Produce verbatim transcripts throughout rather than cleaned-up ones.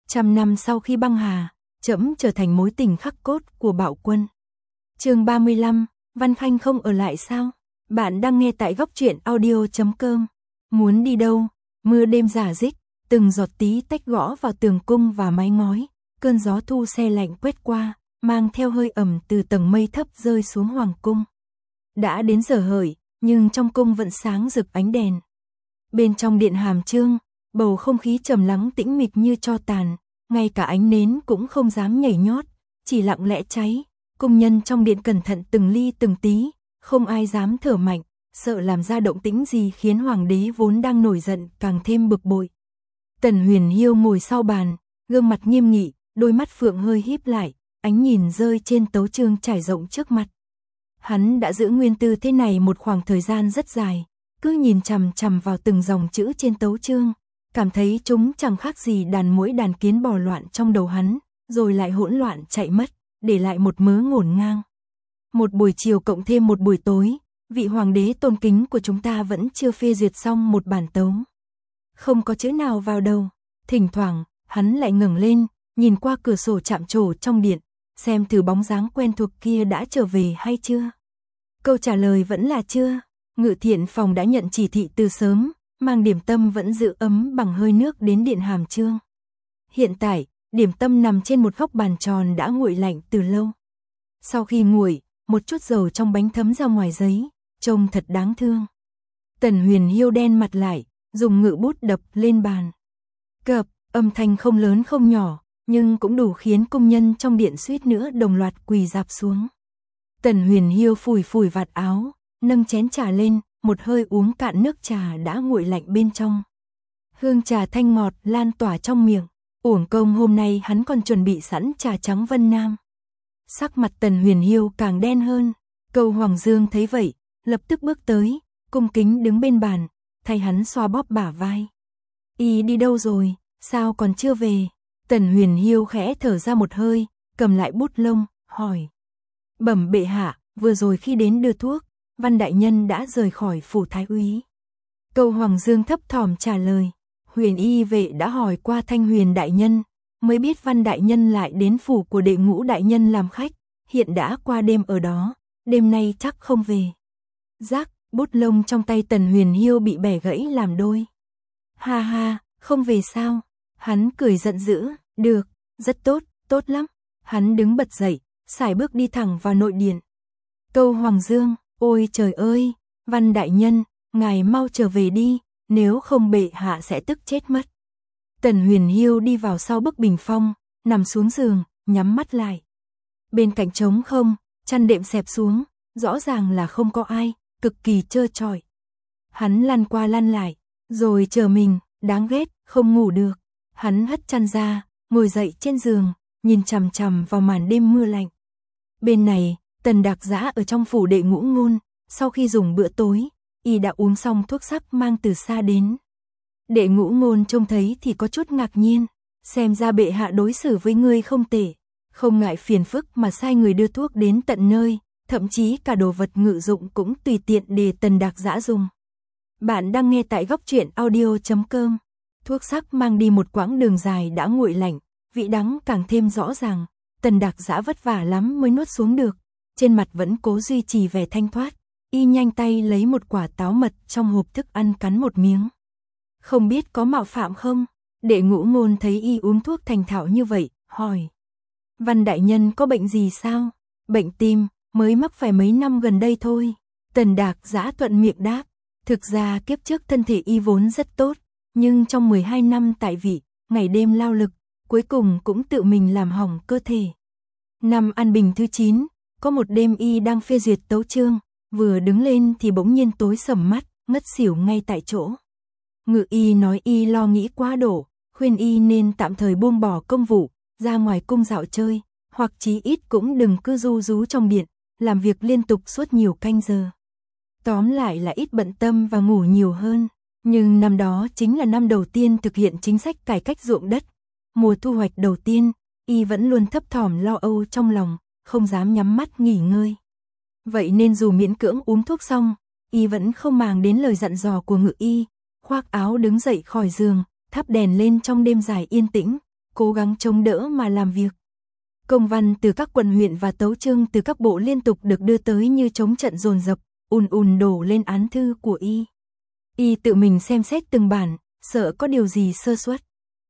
Trăm năm sau khi băng hà, trẫm trở thành mối tình khắc cốt của Bạo Quân. Chương ba mươi lăm, Văn Khanh không ở lại sao? Bạn đang nghe tại góc truyện audio chấm com. Muốn đi đâu? Mưa đêm rả rích, từng giọt tí tách gõ vào tường cung và mái ngói, cơn gió thu se lạnh quét qua, mang theo hơi ẩm từ tầng mây thấp rơi xuống hoàng cung. Đã đến giờ hợi, nhưng trong cung vẫn sáng rực ánh đèn. Bên trong điện Hàm Chương, bầu không khí trầm lắng tĩnh mịch như tro tàn, ngay cả ánh nến cũng không dám nhảy nhót, chỉ lặng lẽ cháy. Cung nhân trong điện cẩn thận từng ly từng tí, không ai dám thở mạnh, sợ làm ra động tĩnh gì khiến hoàng đế vốn đang nổi giận càng thêm bực bội. Tần Huyền Hiêu ngồi sau bàn, gương mặt nghiêm nghị, đôi mắt phượng hơi híp lại, ánh nhìn rơi trên tấu chương trải rộng trước mặt. Hắn đã giữ nguyên tư thế này một khoảng thời gian rất dài, cứ nhìn chằm chằm vào từng dòng chữ trên tấu chương, cảm thấy chúng chẳng khác gì đàn muỗi đàn kiến bò loạn trong đầu hắn, rồi lại hỗn loạn chạy mất, để lại một mớ ngổn ngang. Một buổi chiều cộng thêm một buổi tối, vị hoàng đế tôn kính của chúng ta vẫn chưa phê duyệt xong một bản tấu. Không có chữ nào vào đầu, thỉnh thoảng, hắn lại ngẩng lên, nhìn qua cửa sổ chạm trổ trong điện, xem thử bóng dáng quen thuộc kia đã trở về hay chưa. Câu trả lời vẫn là chưa. Ngự thiện phòng đã nhận chỉ thị từ sớm, mang điểm tâm vẫn giữ ấm bằng hơi nước đến điện Hàm Chương. Hiện tại, điểm tâm nằm trên một góc bàn tròn đã nguội lạnh từ lâu. Sau khi nguội, một chút dầu trong bánh thấm ra ngoài giấy, trông thật đáng thương. Tần Huyền Hiêu đen mặt lại, dùng ngự bút đập lên bàn. Cợp, âm thanh không lớn không nhỏ, nhưng cũng đủ khiến công nhân trong điện suýt nữa đồng loạt quỳ rạp xuống. Tần Huyền Hiêu phủi phủi vạt áo, nâng chén trà lên, một hơi uống cạn nước trà đã nguội lạnh bên trong. Hương trà thanh ngọt lan tỏa trong miệng, uổng công hôm nay hắn còn chuẩn bị sẵn trà trắng Vân Nam. Sắc mặt Tần Huyền Hiêu càng đen hơn, Câu Hoàng Dương thấy vậy, lập tức bước tới, cung kính đứng bên bàn, thay hắn xoa bóp bả vai. Y đi đâu rồi, sao còn chưa về? Tần Huyền Hiêu khẽ thở ra một hơi, cầm lại bút lông, hỏi. Bẩm bệ hạ, vừa rồi khi đến đưa thuốc, Văn đại nhân đã rời khỏi phủ thái úy. Câu Hoàng Dương thấp thỏm trả lời. Huyền y vệ đã hỏi qua Thanh Huyền đại nhân, mới biết Văn đại nhân lại đến phủ của Đệ Ngũ đại nhân làm khách, hiện đã qua đêm ở đó, đêm nay chắc không về. Rắc, bút lông trong tay Tần Huyền Hiêu bị bẻ gãy làm đôi. Ha ha, không về sao? Hắn cười giận dữ, được, rất tốt, tốt lắm. Hắn đứng bật dậy, sải bước đi thẳng vào nội điện. Câu Hoàng Dương, ôi trời ơi, Văn đại nhân, ngài mau trở về đi, nếu không bệ hạ sẽ tức chết mất. Tần Huyền Hiêu đi vào sau bức bình phong, nằm xuống giường, nhắm mắt lại. Bên cạnh trống không, chăn đệm xẹp xuống, rõ ràng là không có ai, cực kỳ trơ trọi. Hắn lăn qua lăn lại, rồi chờ mình, đáng ghét, không ngủ được. Hắn hất chăn ra, ngồi dậy trên giường, nhìn chằm chằm vào màn đêm mưa lạnh. Bên này, Tần Đạc Giã ở trong phủ Đệ Ngũ Ngôn, sau khi dùng bữa tối, y đã uống xong thuốc sắc mang từ xa đến. Đệ Ngũ Ngôn trông thấy thì có chút ngạc nhiên, xem ra bệ hạ đối xử với ngươi không tệ, không ngại phiền phức mà sai người đưa thuốc đến tận nơi, thậm chí cả đồ vật ngự dụng cũng tùy tiện để Tần Đạc Giã dùng. Bạn đang nghe tại góc truyện audio chấm com. Thuốc sắc mang đi một quãng đường dài đã nguội lạnh, vị đắng càng thêm rõ ràng, Tần Đạc Giã vất vả lắm mới nuốt xuống được, trên mặt vẫn cố duy trì vẻ thanh thoát, y nhanh tay lấy một quả táo mật trong hộp thức ăn cắn một miếng. Không biết có mạo phạm không? Đệ Ngũ Ngôn thấy y uống thuốc thành thạo như vậy, hỏi. Văn đại nhân có bệnh gì sao? Bệnh tim, mới mắc phải mấy năm gần đây thôi. Tần Đạc Giã thuận miệng đáp. Thực ra kiếp trước thân thể y vốn rất tốt, nhưng trong mười hai năm tại vị, ngày đêm lao lực, cuối cùng cũng tự mình làm hỏng cơ thể. Năm An Bình thứ chín, có một đêm y đang phê duyệt tấu chương, vừa đứng lên thì bỗng nhiên tối sầm mắt, ngất xỉu ngay tại chỗ. Ngự y nói y lo nghĩ quá độ, khuyên y nên tạm thời buông bỏ công vụ, ra ngoài cung dạo chơi, hoặc chí ít cũng đừng cứ ru rú trong điện, làm việc liên tục suốt nhiều canh giờ. Tóm lại là ít bận tâm và ngủ nhiều hơn. Nhưng năm đó chính là năm đầu tiên thực hiện chính sách cải cách ruộng đất. Mùa thu hoạch đầu tiên, y vẫn luôn thấp thỏm lo âu trong lòng, không dám nhắm mắt nghỉ ngơi. Vậy nên dù miễn cưỡng uống thuốc xong, y vẫn không màng đến lời dặn dò của ngự y, khoác áo đứng dậy khỏi giường, thắp đèn lên trong đêm dài yên tĩnh, cố gắng chống đỡ mà làm việc. Công văn từ các quận huyện và tấu chương từ các bộ liên tục được đưa tới như chống trận dồn dập, ùn ùn đổ lên án thư của y. Y tự mình xem xét từng bản, sợ có điều gì sơ suất.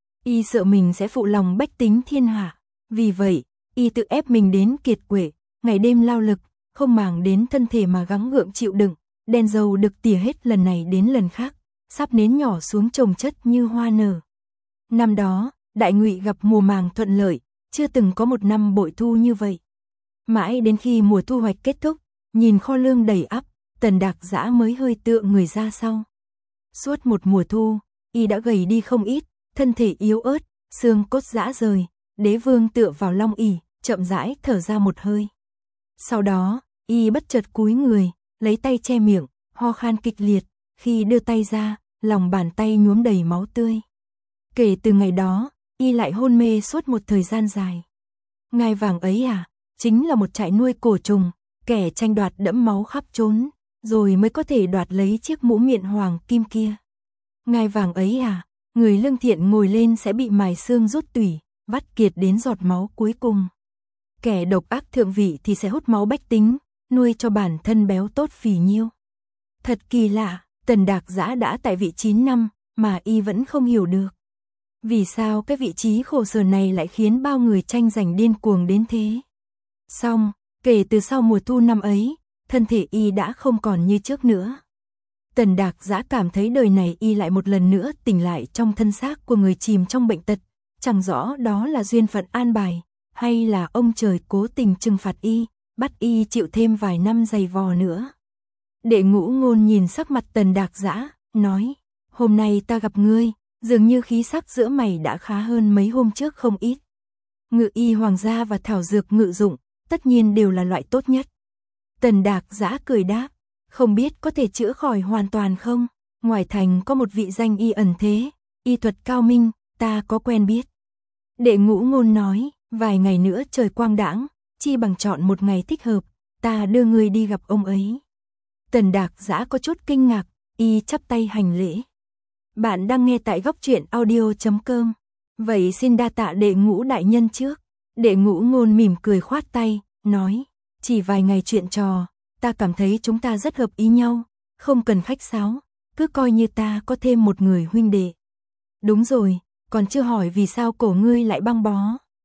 Y sợ mình sẽ phụ lòng bách tính thiên hạ. Vì vậy, y tự ép mình đến kiệt quệ, ngày đêm lao lực, không màng đến thân thể mà gắng gượng chịu đựng, đèn dầu được tỉa hết lần này đến lần khác, sắp nến nhỏ xuống chồng chất như hoa nở. Năm đó, Đại Ngụy gặp mùa màng thuận lợi, chưa từng có một năm bội thu như vậy. Mãi đến khi mùa thu hoạch kết thúc, nhìn kho lương đầy ắp, Tần Đạc Dã mới hơi tựa người ra sau. Suốt một mùa thu, y đã gầy đi không ít, thân thể yếu ớt, xương cốt rã rời, Đế Vương tựa vào long ỷ, chậm rãi thở ra một hơi. Sau đó, y bất chợt cúi người, lấy tay che miệng, ho khan kịch liệt, khi đưa tay ra, lòng bàn tay nhuốm đầy máu tươi. Kể từ ngày đó, y lại hôn mê suốt một thời gian dài. Ngai vàng ấy à, chính là một trại nuôi cổ trùng, kẻ tranh đoạt đẫm máu khắp trốn, rồi mới có thể đoạt lấy chiếc mũ miện hoàng kim kia. Ngai vàng ấy à, người lương thiện ngồi lên sẽ bị mài xương rút tủy, vắt kiệt đến giọt máu cuối cùng. Kẻ độc ác thượng vị thì sẽ hút máu bách tính, nuôi cho bản thân béo tốt phì nhiêu. Thật kỳ lạ, Tần Đạc Dã đã tại vị chín năm, mà y vẫn không hiểu được. Vì sao cái vị trí khổ sở này lại khiến bao người tranh giành điên cuồng đến thế? Xong, kể từ sau mùa thu năm ấy, thân thể y đã không còn như trước nữa. Tần Đạc Dã cảm thấy đời này y lại một lần nữa tỉnh lại trong thân xác của người chìm trong bệnh tật, chẳng rõ đó là duyên phận an bài, hay là ông trời cố tình trừng phạt y, bắt y chịu thêm vài năm dày vò nữa. Đệ Ngũ Ngôn nhìn sắc mặt Tần Đạc Dã, nói, hôm nay ta gặp ngươi, dường như khí sắc giữa mày đã khá hơn mấy hôm trước không ít. Ngự y hoàng gia và thảo dược ngự dụng, tất nhiên đều là loại tốt nhất. Tần Đạc Dã cười đáp, không biết có thể chữa khỏi hoàn toàn không? Ngoài thành có một vị danh y ẩn thế, y thuật cao minh, ta có quen biết. Đệ Ngũ Ngôn nói, vài ngày nữa trời quang đãng, chi bằng chọn một ngày thích hợp, ta đưa ngươi đi gặp ông ấy. Tần Đạc Dã có chút kinh ngạc, y chắp tay hành lễ. Bạn đang nghe tại góc truyện audio chấm com. Vậy xin đa tạ Đệ Ngũ đại nhân trước. Đệ Ngũ Ngôn mỉm cười khoát tay, nói, chỉ vài ngày chuyện trò, ta cảm thấy chúng ta rất hợp ý nhau, không cần khách sáo, cứ coi như ta có thêm một người huynh đệ. Đúng rồi, còn chưa hỏi vì sao cổ ngươi lại băng bó.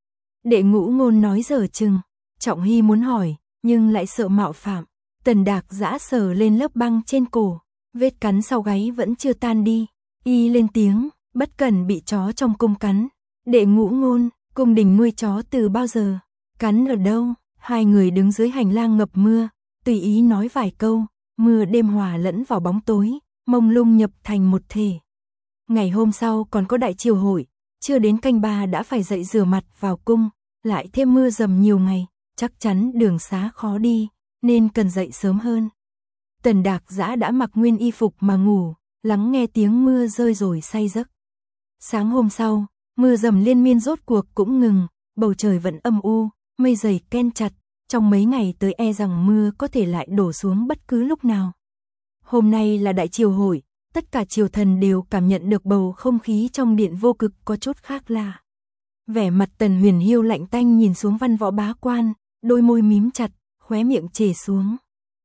Đệ Ngũ Ngôn nói dở chừng, Trọng Hy muốn hỏi, nhưng lại sợ mạo phạm. Tần Đạc Dã sờ lên lớp băng trên cổ, vết cắn sau gáy vẫn chưa tan đi. Y lên tiếng, bất cần bị chó trong cung cắn. Đệ Ngũ Ngôn, cung đình nuôi chó từ bao giờ? Cắn ở đâu? Hai người đứng dưới hành lang ngập mưa, tùy ý nói vài câu, mưa đêm hòa lẫn vào bóng tối, mông lung nhập thành một thể. Ngày hôm sau còn có đại triều hội, chưa đến canh ba đã phải dậy rửa mặt vào cung, lại thêm mưa dầm nhiều ngày, chắc chắn đường xá khó đi, nên cần dậy sớm hơn. Tần Đạc Dã đã mặc nguyên y phục mà ngủ, lắng nghe tiếng mưa rơi rồi say giấc. Sáng hôm sau, mưa dầm liên miên rốt cuộc cũng ngừng, bầu trời vẫn âm u, mây dày ken chặt, trong mấy ngày tới e rằng mưa có thể lại đổ xuống bất cứ lúc nào. Hôm nay là đại triều hội, tất cả triều thần đều cảm nhận được bầu không khí trong điện vô cực có chút khác lạ. Vẻ mặt Tần Huyền Hiêu lạnh tanh nhìn xuống văn võ bá quan, đôi môi mím chặt, khóe miệng trề xuống.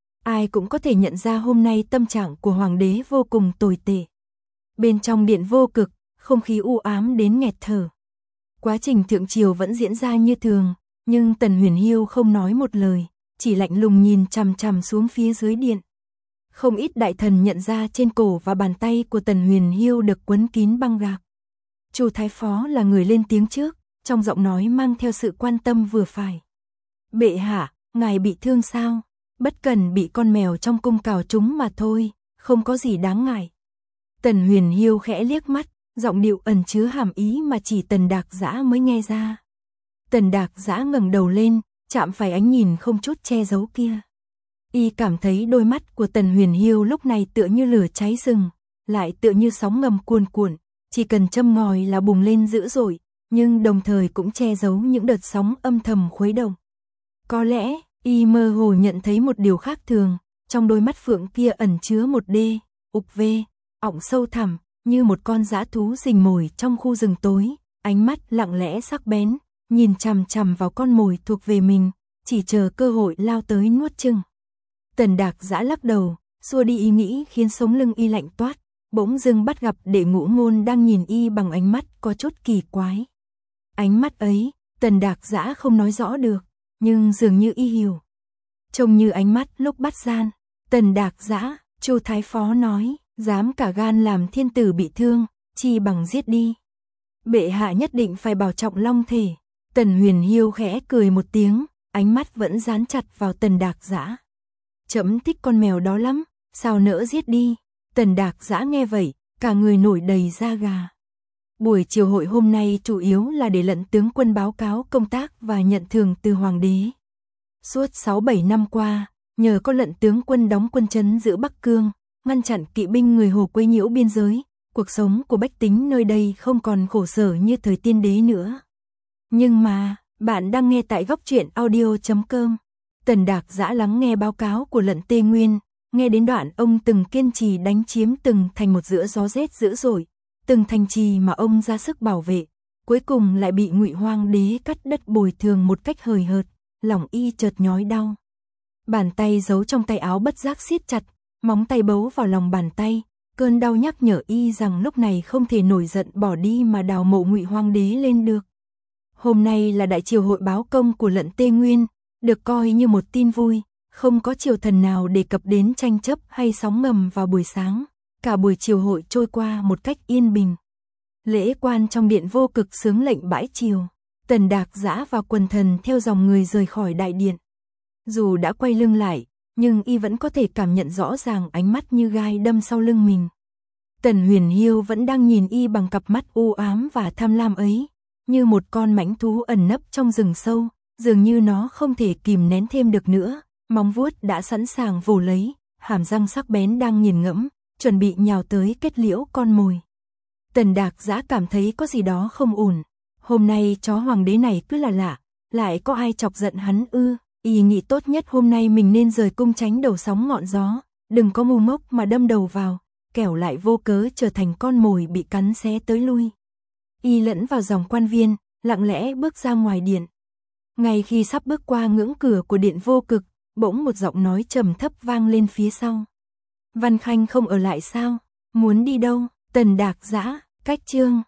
Ai cũng có thể nhận ra hôm nay tâm trạng của hoàng đế vô cùng tồi tệ. Bên trong điện vô cực, không khí u ám đến nghẹt thở. Quá trình thượng triều vẫn diễn ra như thường, nhưng Tần Huyền Hiêu không nói một lời, chỉ lạnh lùng nhìn chằm chằm xuống phía dưới điện. Không ít đại thần nhận ra trên cổ và bàn tay của Tần Huyền Hiêu được quấn kín băng gạc. Chu Thái Phó là người lên tiếng trước, trong giọng nói mang theo sự quan tâm vừa phải. Bệ hạ, ngài bị thương sao? Bất cần bị con mèo trong cung cào trúng mà thôi, không có gì đáng ngại. Tần Huyền Hiêu khẽ liếc mắt, giọng điệu ẩn chứa hàm ý mà chỉ Tần Đạc Dã mới nghe ra. Tần Đạc Dã ngẩng đầu lên, chạm phải ánh nhìn không chút che giấu kia. Y cảm thấy đôi mắt của Tần Huyền Hiêu lúc này tựa như lửa cháy rừng, lại tựa như sóng ngầm cuồn cuộn, chỉ cần châm ngòi là bùng lên dữ dội, nhưng đồng thời cũng che giấu những đợt sóng âm thầm khuấy động. Có lẽ, y mơ hồ nhận thấy một điều khác thường, trong đôi mắt phượng kia ẩn chứa một đê, ục vê, ọng sâu thẳm, như một con dã thú rình mồi trong khu rừng tối, ánh mắt lặng lẽ sắc bén, nhìn chằm chằm vào con mồi thuộc về mình, chỉ chờ cơ hội lao tới nuốt chửng. Tần Đạc Dã lắc đầu, xua đi ý nghĩ khiến sống lưng y lạnh toát, bỗng dưng bắt gặp Đệ Ngũ Ngôn đang nhìn y bằng ánh mắt có chút kỳ quái. Ánh mắt ấy, Tần Đạc Dã không nói rõ được, nhưng dường như y hiểu. Trông như ánh mắt lúc bắt gian. Tần Đạc Dã, Chu Thái Phó nói, dám cả gan làm thiên tử bị thương, chi bằng giết đi. Bệ hạ nhất định phải bảo trọng long thể. Tần Huyền Hiêu khẽ cười một tiếng, ánh mắt vẫn dán chặt vào Tần Đạc Dã. Trẫm thích con mèo đó lắm, sao nỡ giết đi. Tần Đạc Dã nghe vậy, cả người nổi đầy da gà. Buổi chiều hội hôm nay chủ yếu là để lận tướng quân báo cáo công tác và nhận thưởng từ hoàng đế. Suốt sáu bảy năm qua, nhờ có lận tướng quân đóng quân trấn giữ Bắc Cương, ngăn chặn kỵ binh người Hồ quấy nhiễu biên giới, cuộc sống của bách tính nơi đây không còn khổ sở như thời tiên đế nữa. Nhưng mà, bạn đang nghe tại góc truyện audio chấm com. Tần Đạc Dã lắng nghe báo cáo của lận Tê Nguyên, nghe đến đoạn ông từng kiên trì đánh chiếm từng thành một giữa gió rét dữ dội, từng thành trì mà ông ra sức bảo vệ, cuối cùng lại bị Ngụy Hoang đế cắt đất bồi thường một cách hời hợt, lòng y chợt nhói đau. Bàn tay giấu trong tay áo bất giác siết chặt, móng tay bấu vào lòng bàn tay, cơn đau nhắc nhở y rằng lúc này không thể nổi giận bỏ đi mà đào mộ Ngụy Hoang đế lên được. Hôm nay là đại triều hội báo công của lận Tê Nguyên, được coi như một tin vui, không có triều thần nào đề cập đến tranh chấp hay sóng ngầm vào buổi sáng, cả buổi triều hội trôi qua một cách yên bình. Lễ quan trong điện vô cực sướng lệnh bãi triều, Tần Đạc Dã và quần thần theo dòng người rời khỏi đại điện. Dù đã quay lưng lại, nhưng y vẫn có thể cảm nhận rõ ràng ánh mắt như gai đâm sau lưng mình. Tần Huyền Hiêu vẫn đang nhìn y bằng cặp mắt u ám và tham lam ấy, như một con mãnh thú ẩn nấp trong rừng sâu, dường như nó không thể kìm nén thêm được nữa, móng vuốt đã sẵn sàng vồ lấy, hàm răng sắc bén đang nghiền ngẫm, chuẩn bị nhào tới kết liễu con mồi. Tần Đạc Dã cảm thấy có gì đó không ổn, hôm nay chó hoàng đế này cứ là lạ, lại có ai chọc giận hắn ư? Y nghĩ tốt nhất hôm nay mình nên rời cung tránh đầu sóng ngọn gió, đừng có ngu ngốc mà đâm đầu vào, kẻo lại vô cớ trở thành con mồi bị cắn xé tới lui. Y lẫn vào dòng quan viên, lặng lẽ bước ra ngoài điện. Ngay khi sắp bước qua ngưỡng cửa của điện vô cực, bỗng một giọng nói trầm thấp vang lên phía sau. Văn Khanh không ở lại sao? Muốn đi đâu? Tần Đạc Dã, cách chương.